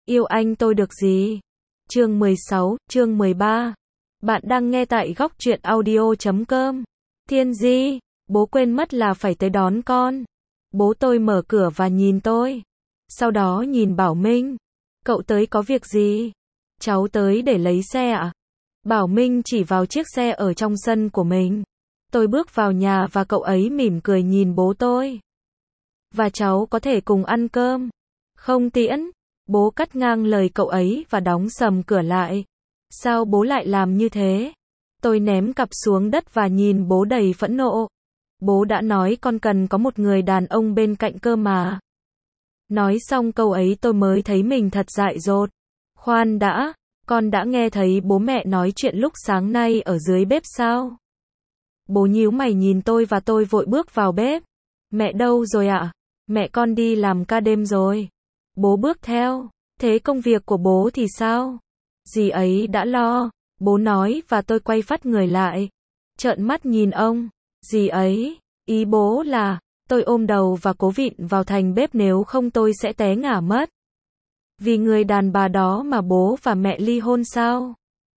Yêu anh tôi được gì? Chương 16, chương 13. Bạn đang nghe tại góc truyện audio.com. Thiên Di, bố quên mất là phải tới đón con. Bố tôi mở cửa và nhìn tôi. Sau đó nhìn Bảo Minh. Cậu tới có việc gì? Cháu tới để lấy xe ạ. Bảo Minh chỉ vào chiếc xe ở trong sân của mình. Tôi bước vào nhà và cậu ấy mỉm cười nhìn bố tôi. Và cháu có thể cùng ăn cơm. Không Tiễn. Bố cắt ngang lời cậu ấy và đóng sầm cửa lại. Sao bố lại làm như thế? Tôi ném cặp xuống đất và nhìn bố đầy phẫn nộ. Bố đã nói con cần có một người đàn ông bên cạnh cơ mà. Nói xong câu ấy tôi mới thấy mình thật dại dột. Khoan đã, con đã nghe thấy bố mẹ nói chuyện lúc sáng nay ở dưới bếp sao? Bố nhíu mày nhìn tôi và tôi vội bước vào bếp. Mẹ đâu rồi ạ? Mẹ con đi làm ca đêm rồi. Bố bước theo. Thế công việc của bố thì sao? Dì ấy đã lo. Bố nói và tôi quay phắt người lại. Trợn mắt nhìn ông. Dì ấy. Ý bố là, tôi ôm đầu và cố vịn vào thành bếp nếu không tôi sẽ té ngã mất. Vì người đàn bà đó mà bố và mẹ ly hôn sao?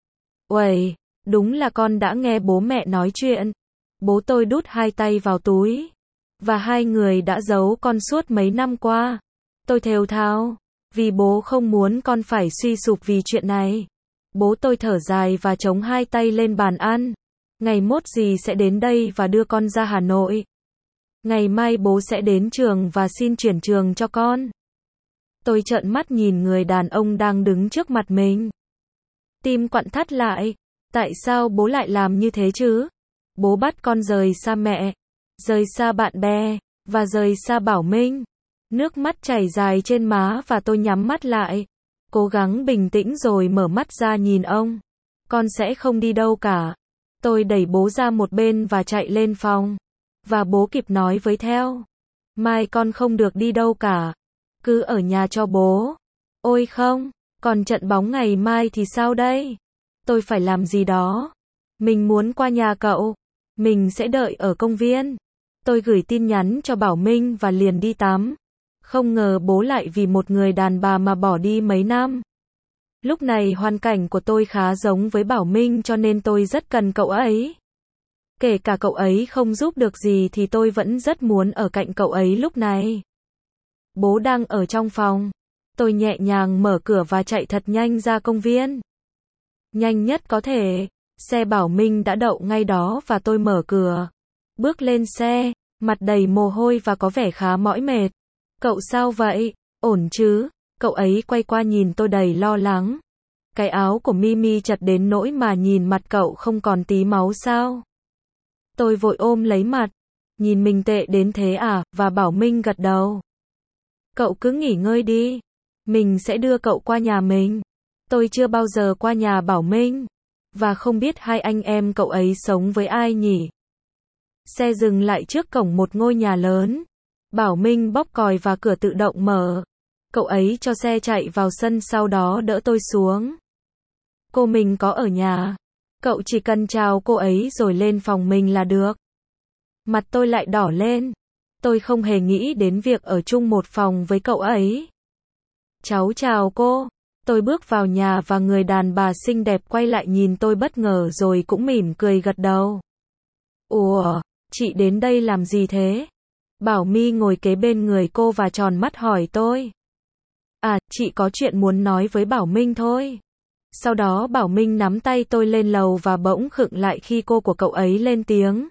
Uầy, đúng là con đã nghe bố mẹ nói chuyện. Bố tôi đút hai tay vào túi. Và hai người đã giấu con suốt mấy năm qua. Tôi thều thào, vì bố không muốn con phải suy sụp vì chuyện này. Bố tôi thở dài và chống hai tay lên bàn ăn. Ngày mốt dì sẽ đến đây và đưa con ra Hà Nội. Ngày mai bố sẽ đến trường và xin chuyển trường cho con. Tôi trợn mắt nhìn người đàn ông đang đứng trước mặt mình. Tim quặn thắt lại. Tại sao bố lại làm như thế chứ? Bố bắt con rời xa mẹ, rời xa bạn bè, và rời xa Bảo Minh. Nước mắt chảy dài trên má và tôi nhắm mắt lại. Cố gắng bình tĩnh rồi mở mắt ra nhìn ông. Con sẽ không đi đâu cả. Tôi đẩy bố ra một bên và chạy lên phòng. Và bố kịp nói với theo. Mai con không được đi đâu cả. Cứ ở nhà cho bố. Ôi không, còn trận bóng ngày mai thì sao đây? Tôi phải làm gì đó. Mình muốn qua nhà cậu. Mình sẽ đợi ở công viên. Tôi gửi tin nhắn cho Bảo Minh và liền đi tắm. Không ngờ bố lại vì một người đàn bà mà bỏ đi mấy năm. Lúc này hoàn cảnh của tôi khá giống với Bảo Minh cho nên tôi rất cần cậu ấy. Kể cả cậu ấy không giúp được gì thì tôi vẫn rất muốn ở cạnh cậu ấy lúc này. Bố đang ở trong phòng. Tôi nhẹ nhàng mở cửa và chạy thật nhanh ra công viên. Nhanh nhất có thể. Xe Bảo Minh đã đậu ngay đó và tôi mở cửa. Bước lên xe, mặt đầy mồ hôi và có vẻ khá mỏi mệt. Cậu sao vậy? Ổn chứ? Cậu ấy quay qua nhìn tôi đầy lo lắng. Cái áo của Mimi chật đến nỗi mà nhìn mặt cậu không còn tí máu sao? Tôi vội ôm lấy mặt. Nhìn mình tệ đến thế à? Và Bảo Minh gật đầu. Cậu cứ nghỉ ngơi đi. Mình sẽ đưa cậu qua nhà mình. Tôi chưa bao giờ qua nhà Bảo Minh. Và không biết hai anh em cậu ấy sống với ai nhỉ? Xe dừng lại trước cổng một ngôi nhà lớn. Bảo Minh bóp còi và cửa tự động mở. Cậu ấy cho xe chạy vào sân sau đó đỡ tôi xuống. Cô mình có ở nhà. Cậu chỉ cần chào cô ấy rồi lên phòng mình là được. Mặt tôi lại đỏ lên. Tôi không hề nghĩ đến việc ở chung một phòng với cậu ấy. Cháu chào cô. Tôi bước vào nhà và người đàn bà xinh đẹp quay lại nhìn tôi bất ngờ rồi cũng mỉm cười gật đầu. Ủa, chị đến đây làm gì thế? Bảo My ngồi kế bên người cô và tròn mắt hỏi tôi. À, chị có chuyện muốn nói với Bảo Minh thôi. Sau đó Bảo Minh nắm tay tôi lên lầu và bỗng khựng lại khi cô của cậu ấy lên tiếng.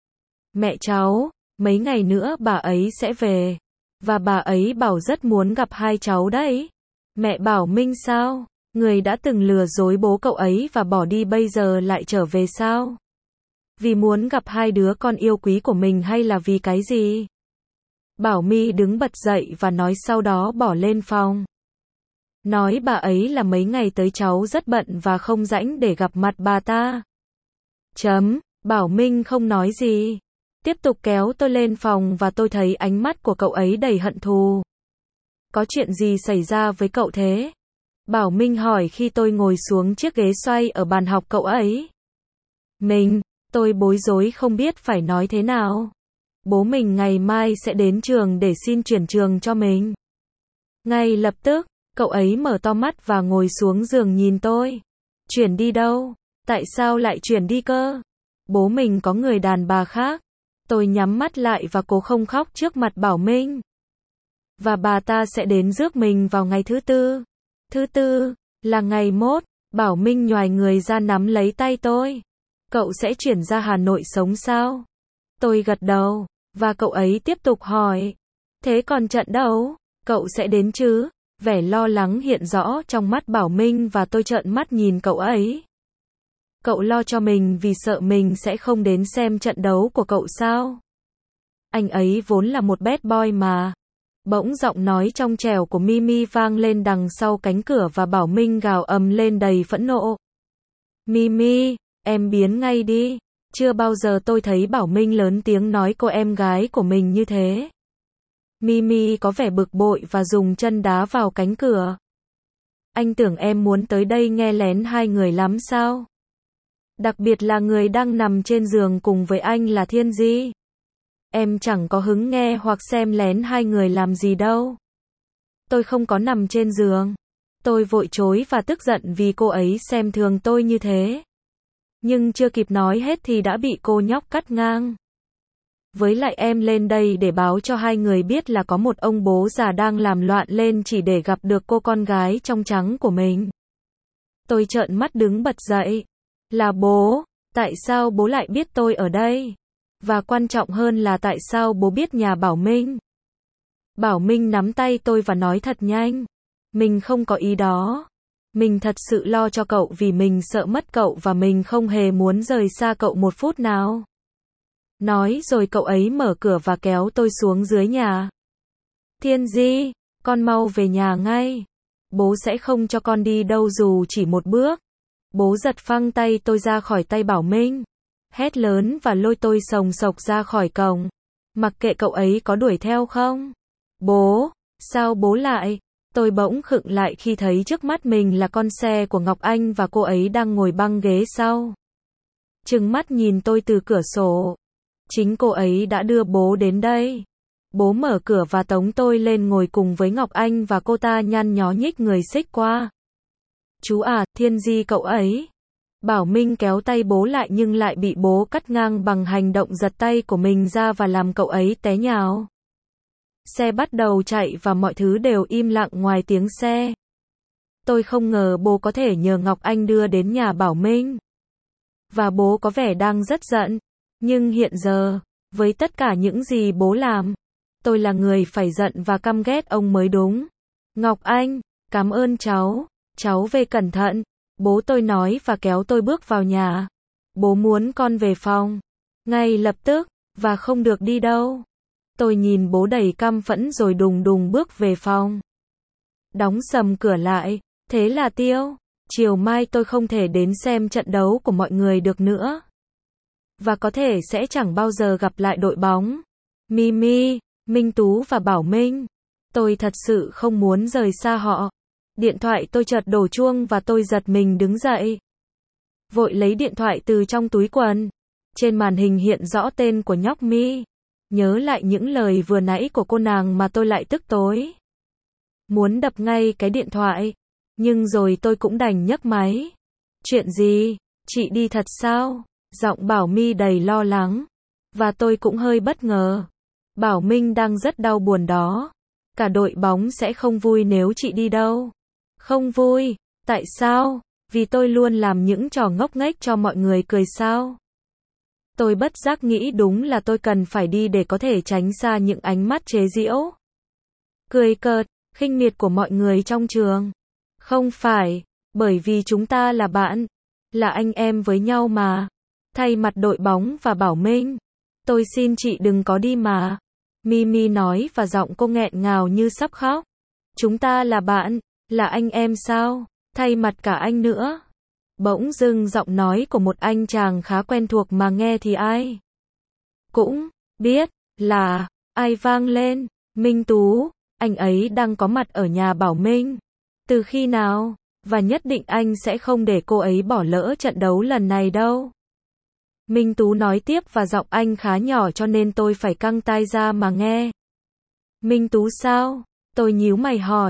Mẹ cháu, mấy ngày nữa bà ấy sẽ về. Và bà ấy bảo rất muốn gặp hai cháu đấy. Mẹ Bảo Minh sao? Người đã từng lừa dối bố cậu ấy và bỏ đi bây giờ lại trở về sao? Vì muốn gặp hai đứa con yêu quý của mình hay là vì cái gì? Bảo My đứng bật dậy và nói sau đó bỏ lên phòng. Nói bà ấy là mấy ngày tới cháu rất bận và không rảnh để gặp mặt bà ta. Bảo Minh không nói gì. Tiếp tục kéo tôi lên phòng và tôi thấy ánh mắt của cậu ấy đầy hận thù. Có chuyện gì xảy ra với cậu thế? Bảo Minh hỏi khi tôi ngồi xuống chiếc ghế xoay ở bàn học cậu ấy. Tôi bối rối không biết phải nói thế nào. Bố mình ngày mai sẽ đến trường để xin chuyển trường cho mình. Ngay lập tức, Cậu ấy mở to mắt và ngồi xuống giường nhìn tôi. Chuyển đi đâu? Tại sao lại chuyển đi cơ? Bố mình có người đàn bà khác. Tôi nhắm mắt lại và cố không khóc trước mặt Bảo Minh. Và bà ta sẽ đến rước mình vào ngày thứ tư. Thứ tư, là ngày mốt. Bảo Minh nhoài người ra nắm lấy tay tôi. Cậu sẽ chuyển ra Hà Nội sống sao? Tôi gật đầu, và cậu ấy tiếp tục hỏi. Thế còn trận đấu, cậu sẽ đến chứ? Vẻ lo lắng hiện rõ trong mắt Bảo Minh và tôi trợn mắt nhìn cậu ấy. Cậu lo cho mình vì sợ mình sẽ không đến xem trận đấu của cậu sao? Anh ấy vốn là một bad boy mà. Bỗng giọng nói trong trẻo của Mimi vang lên đằng sau cánh cửa và Bảo Minh gào ầm lên đầy phẫn nộ. Mimi, em biến ngay đi. Chưa bao giờ tôi thấy Bảo Minh lớn tiếng nói cô em gái của mình như thế. Mimi có vẻ bực bội và dùng chân đá vào cánh cửa. Anh tưởng em muốn tới đây nghe lén hai người lắm sao? Đặc biệt là người đang nằm trên giường cùng với anh là Thiên Di. Em chẳng có hứng nghe hoặc xem lén hai người làm gì đâu. Tôi không có nằm trên giường. Tôi vội chối và tức giận vì cô ấy xem thường tôi như thế. Nhưng chưa kịp nói hết thì đã bị cô nhóc cắt ngang. Với lại em lên đây để báo cho hai người biết là có một ông bố già đang làm loạn lên chỉ để gặp được cô con gái trong trắng của mình. Tôi trợn mắt đứng bật dậy. Là bố, tại sao bố lại biết tôi ở đây? Và quan trọng hơn là tại sao bố biết nhà Bảo Minh? Bảo Minh nắm tay tôi và nói thật nhanh. Mình không có ý đó. Mình thật sự lo cho cậu vì mình sợ mất cậu và mình không hề muốn rời xa cậu một phút nào. Nói rồi cậu ấy mở cửa và kéo tôi xuống dưới nhà. Thiên Di, con mau về nhà ngay. Bố sẽ không cho con đi đâu dù chỉ một bước. Bố giật phăng tay tôi ra khỏi tay Bảo Minh. Hét lớn và lôi tôi sồng sộc ra khỏi cổng. Mặc kệ cậu ấy có đuổi theo không. Bố, sao bố lại? Tôi bỗng khựng lại khi thấy trước mắt mình là con xe của Ngọc Anh và cô ấy đang ngồi băng ghế sau. Trừng mắt nhìn tôi từ cửa sổ. Chính cô ấy đã đưa bố đến đây. Bố mở cửa và tống tôi lên ngồi cùng với Ngọc Anh và cô ta nhăn nhó nhích người xích qua. Chú à, Thiên Di cậu ấy. Bảo Minh kéo tay bố lại nhưng lại bị bố cắt ngang bằng hành động giật tay của mình ra và làm cậu ấy té nhào. Xe bắt đầu chạy và mọi thứ đều im lặng ngoài tiếng xe. Tôi không ngờ bố có thể nhờ Ngọc Anh đưa đến nhà Bảo Minh. Và bố có vẻ đang rất giận. Nhưng hiện giờ, với tất cả những gì bố làm, tôi là người phải giận và căm ghét ông mới đúng. Ngọc Anh, cảm ơn cháu về cẩn thận. Bố tôi nói và kéo tôi bước vào nhà. Bố muốn con về phòng. Ngay lập tức, và không được đi đâu. Tôi nhìn bố đầy căm phẫn rồi đùng đùng bước về phòng. Đóng sầm cửa lại. Thế là tiêu. Chiều mai tôi không thể đến xem trận đấu của mọi người được nữa. Và có thể sẽ chẳng bao giờ gặp lại đội bóng. Mimi, Minh Tú và Bảo Minh. Tôi thật sự không muốn rời xa họ. Điện thoại tôi chợt đổ chuông và tôi giật mình đứng dậy. Vội lấy điện thoại từ trong túi quần. Trên màn hình hiện rõ tên của nhóc Mi. Nhớ lại những lời vừa nãy của cô nàng mà tôi lại tức tối. Muốn đập ngay cái điện thoại. Nhưng rồi tôi cũng đành nhấc máy. Chuyện gì? Chị đi thật sao? Giọng Bảo Mi đầy lo lắng. Và tôi cũng hơi bất ngờ. Bảo Minh đang rất đau buồn đó. Cả đội bóng sẽ không vui nếu chị đi đâu. Không vui. Tại sao? Vì tôi luôn làm những trò ngốc nghếch cho mọi người cười sao? Tôi bất giác nghĩ đúng là tôi cần phải đi để có thể tránh xa những ánh mắt chế giễu, cười cợt, khinh miệt của mọi người trong trường. Không phải, bởi vì chúng ta là bạn, là anh em với nhau mà. Thay mặt đội bóng và Bảo Minh, tôi xin chị đừng có đi mà. Mimi nói và giọng cô nghẹn ngào như sắp khóc. Chúng ta là bạn, là anh em sao? Thay mặt cả anh nữa. Bỗng dưng giọng nói của một anh chàng khá quen thuộc mà nghe thì ai cũng biết là ai vang lên. Minh Tú, anh ấy đang có mặt ở nhà Bảo Minh. Từ khi nào? Và nhất định anh sẽ không để cô ấy bỏ lỡ trận đấu lần này đâu. Minh Tú nói tiếp và giọng anh khá nhỏ cho nên tôi phải căng tai ra mà nghe. Minh Tú sao? Tôi nhíu mày hỏi.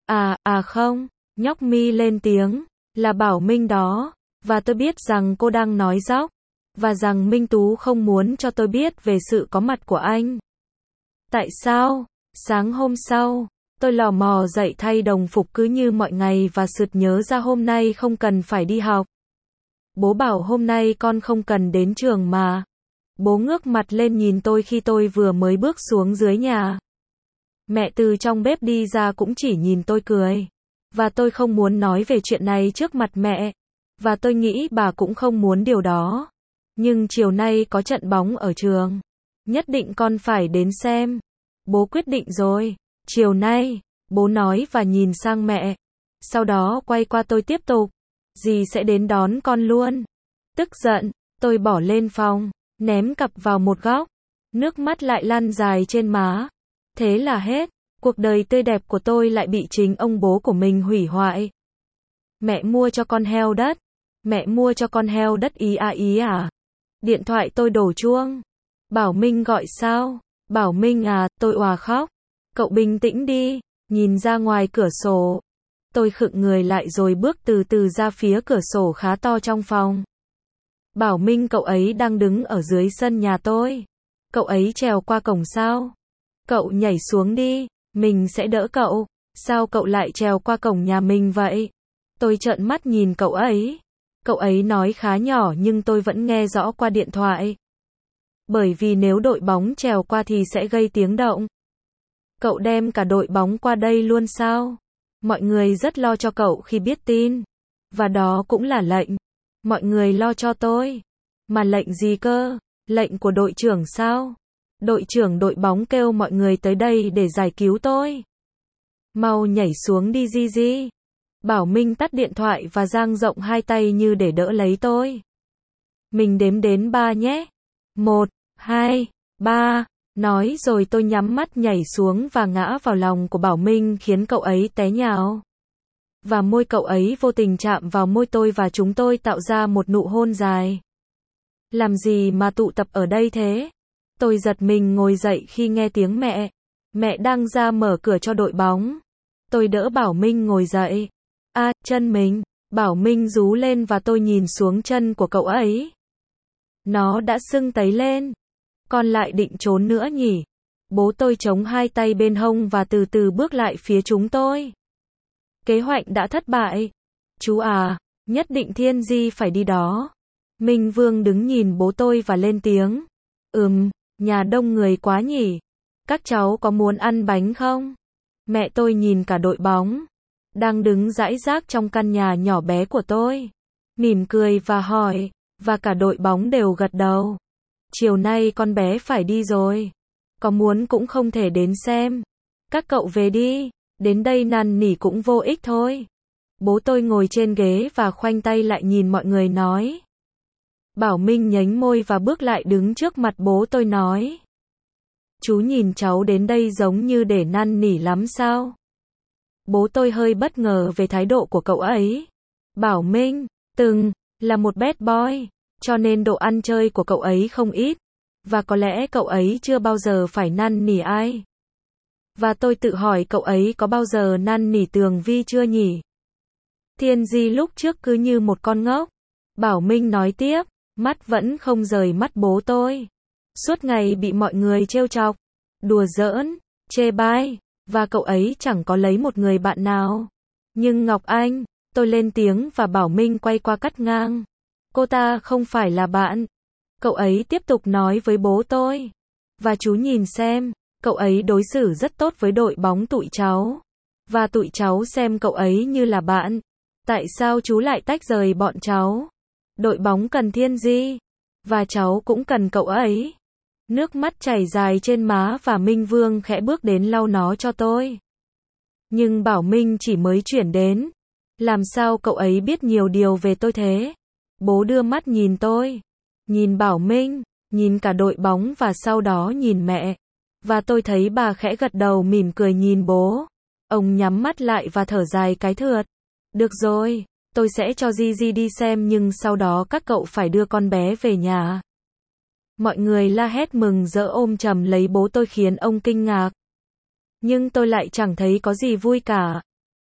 Không, nhóc Mi lên tiếng, là Bảo Minh đó, và tôi biết rằng cô đang nói dóc, và rằng Minh Tú không muốn cho tôi biết về sự có mặt của anh. Tại sao? Sáng hôm sau, tôi lò mò dậy thay đồng phục cứ như mọi ngày và sực nhớ ra hôm nay không cần phải đi học. Bố bảo hôm nay con không cần đến trường mà. Bố ngước mặt lên nhìn tôi khi tôi vừa mới bước xuống dưới nhà. Mẹ từ trong bếp đi ra cũng chỉ nhìn tôi cười. Và tôi không muốn nói về chuyện này trước mặt mẹ. Và tôi nghĩ bà cũng không muốn điều đó. Nhưng chiều nay có trận bóng ở trường. Nhất định con phải đến xem. Bố quyết định rồi. Chiều nay, bố nói và nhìn sang mẹ. Sau đó quay qua tôi tiếp tục. Dì sẽ đến đón con luôn. Tức giận, tôi bỏ lên phòng, ném cặp vào một góc. Nước mắt lại lăn dài trên má. Thế là hết. Cuộc đời tươi đẹp của tôi lại bị chính ông bố của mình hủy hoại. Mẹ mua cho con heo đất. Mẹ mua cho con heo đất ý à. Điện thoại tôi đổ chuông. Bảo Minh gọi sao? Bảo Minh à, tôi òa khóc. Cậu bình tĩnh đi, nhìn ra ngoài cửa sổ. Tôi khựng người lại rồi bước từ từ ra phía cửa sổ khá to trong phòng. Bảo Minh, cậu ấy đang đứng ở dưới sân nhà tôi. Cậu ấy trèo qua cổng sao? Cậu nhảy xuống đi, mình sẽ đỡ cậu. Sao cậu lại trèo qua cổng nhà mình vậy? Tôi trợn mắt nhìn cậu ấy. Cậu ấy nói khá nhỏ nhưng tôi vẫn nghe rõ qua điện thoại. Bởi vì nếu đội bóng trèo qua thì sẽ gây tiếng động. Cậu đem cả đội bóng qua đây luôn sao? Mọi người rất lo cho cậu khi biết tin. Và đó cũng là lệnh. Mọi người lo cho tôi. Mà lệnh gì cơ? Lệnh của đội trưởng sao? Đội trưởng đội bóng kêu mọi người tới đây để giải cứu tôi. Mau nhảy xuống đi Gigi. Bảo Minh tắt điện thoại và dang rộng hai tay như để đỡ lấy tôi. Mình đếm đến 3 nhé. 1, 2, 3. Nói rồi tôi nhắm mắt nhảy xuống và ngã vào lòng của Bảo Minh khiến cậu ấy té nhào. Và môi cậu ấy vô tình chạm vào môi tôi và chúng tôi tạo ra một nụ hôn dài. Làm gì mà tụ tập ở đây thế? Tôi giật mình ngồi dậy khi nghe tiếng mẹ. Mẹ đang ra mở cửa cho đội bóng. Tôi đỡ Bảo Minh ngồi dậy. Chân mình. Bảo Minh rú lên và tôi nhìn xuống chân của cậu ấy. Nó đã sưng tấy lên. Con lại định trốn nữa nhỉ? Bố tôi chống hai tay bên hông và từ từ bước lại phía chúng tôi. Kế hoạch đã thất bại. Chú à, nhất định Thiên Di phải đi đó. Minh Vương đứng nhìn bố tôi và lên tiếng. Nhà đông người quá nhỉ. Các cháu có muốn ăn bánh không? Mẹ tôi nhìn cả đội bóng đang đứng rải rác trong căn nhà nhỏ bé của tôi. Mỉm cười và hỏi. Và cả đội bóng đều gật đầu. Chiều nay con bé phải đi rồi. Có muốn cũng không thể đến xem. Các cậu về đi. Đến đây năn nỉ cũng vô ích thôi. Bố tôi ngồi trên ghế và khoanh tay lại nhìn mọi người nói. Bảo Minh nhếch môi và bước lại đứng trước mặt bố tôi nói. Chú nhìn cháu đến đây giống như để năn nỉ lắm sao? Bố tôi hơi bất ngờ về thái độ của cậu ấy. Bảo Minh, từng là một bad boy, cho nên độ ăn chơi của cậu ấy không ít. Và có lẽ cậu ấy chưa bao giờ phải năn nỉ ai. Và tôi tự hỏi cậu ấy có bao giờ năn nỉ Tường Vi chưa nhỉ? Thiên Di lúc trước cứ như một con ngốc. Bảo Minh nói tiếp, mắt vẫn không rời mắt bố tôi. Suốt ngày bị mọi người trêu chọc, đùa giỡn, chê bai, và cậu ấy chẳng có lấy một người bạn nào. Nhưng Ngọc Anh, tôi lên tiếng và Bảo Minh quay qua cắt ngang. Cô ta không phải là bạn. Cậu ấy tiếp tục nói với bố tôi. Và chú nhìn xem, cậu ấy đối xử rất tốt với đội bóng tụi cháu. Và tụi cháu xem cậu ấy như là bạn. Tại sao chú lại tách rời bọn cháu? Đội bóng cần Thiên Di. Và cháu cũng cần cậu ấy. Nước mắt chảy dài trên má và Minh Vương khẽ bước đến lau nó cho tôi. Nhưng Bảo Minh chỉ mới chuyển đến. Làm sao cậu ấy biết nhiều điều về tôi thế? Bố đưa mắt nhìn tôi. Nhìn Bảo Minh, nhìn cả đội bóng và sau đó nhìn mẹ. Và tôi thấy bà khẽ gật đầu mỉm cười nhìn bố. Ông nhắm mắt lại và thở dài cái thượt. Được rồi, tôi sẽ cho Gigi đi xem nhưng sau đó các cậu phải đưa con bé về nhà. Mọi người la hét mừng rỡ ôm chầm lấy bố tôi khiến ông kinh ngạc. Nhưng tôi lại chẳng thấy có gì vui cả.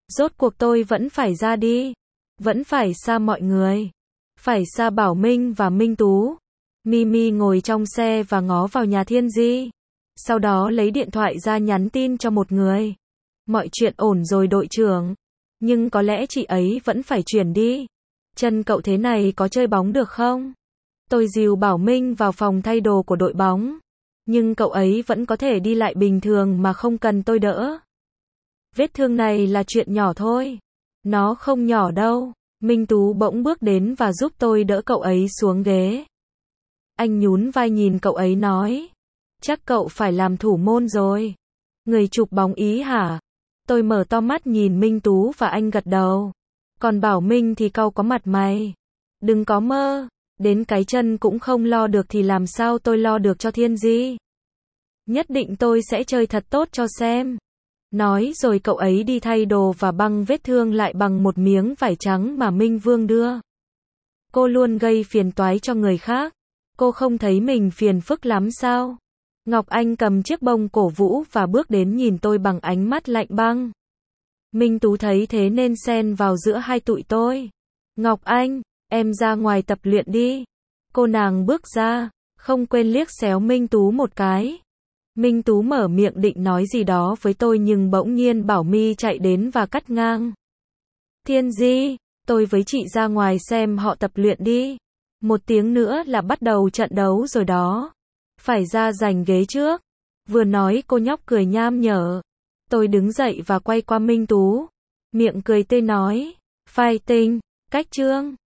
Rốt cuộc tôi vẫn phải ra đi. Vẫn phải xa mọi người. Phải xa Bảo Minh và Minh Tú. Mimi ngồi trong xe và ngó vào nhà Thiên Di. Sau đó lấy điện thoại ra nhắn tin cho một người. Mọi chuyện ổn rồi đội trưởng. Nhưng có lẽ chị ấy vẫn phải chuyển đi. Chân cậu thế này có chơi bóng được không? Tôi dìu Bảo Minh vào phòng thay đồ của đội bóng. Nhưng cậu ấy vẫn có thể đi lại bình thường mà không cần tôi đỡ. Vết thương này là chuyện nhỏ thôi. Nó không nhỏ đâu. Minh Tú bỗng bước đến và giúp tôi đỡ cậu ấy xuống ghế. Anh nhún vai nhìn cậu ấy nói. Chắc cậu phải làm thủ môn rồi. Người chụp bóng Ý hả? Tôi mở to mắt nhìn Minh Tú và anh gật đầu. Còn Bảo Minh thì cau có mặt mày. Đừng có mơ. Đến cái chân cũng không lo được thì làm sao tôi lo được cho Thiên Di. Nhất định tôi sẽ chơi thật tốt cho xem. Nói rồi cậu ấy đi thay đồ và băng vết thương lại bằng một miếng vải trắng mà Minh Vương đưa. Cô luôn gây phiền toái cho người khác. Cô không thấy mình phiền phức lắm sao? Ngọc Anh cầm chiếc bông cổ vũ và bước đến nhìn tôi bằng ánh mắt lạnh băng. Minh Tú thấy thế nên xen vào giữa hai tụi tôi. Ngọc Anh, em ra ngoài tập luyện đi. Cô nàng bước ra, không quên liếc xéo Minh Tú một cái. Minh Tú mở miệng định nói gì đó với tôi nhưng bỗng nhiên Bảo My chạy đến và cắt ngang. Thiên Di, tôi với chị ra ngoài xem họ tập luyện đi. 1 tiếng nữa là bắt đầu trận đấu rồi đó. Phải ra giành ghế trước. Vừa nói cô nhóc cười nham nhở. Tôi đứng dậy và quay qua Minh Tú. Miệng cười tươi nói. Fighting, cách chương.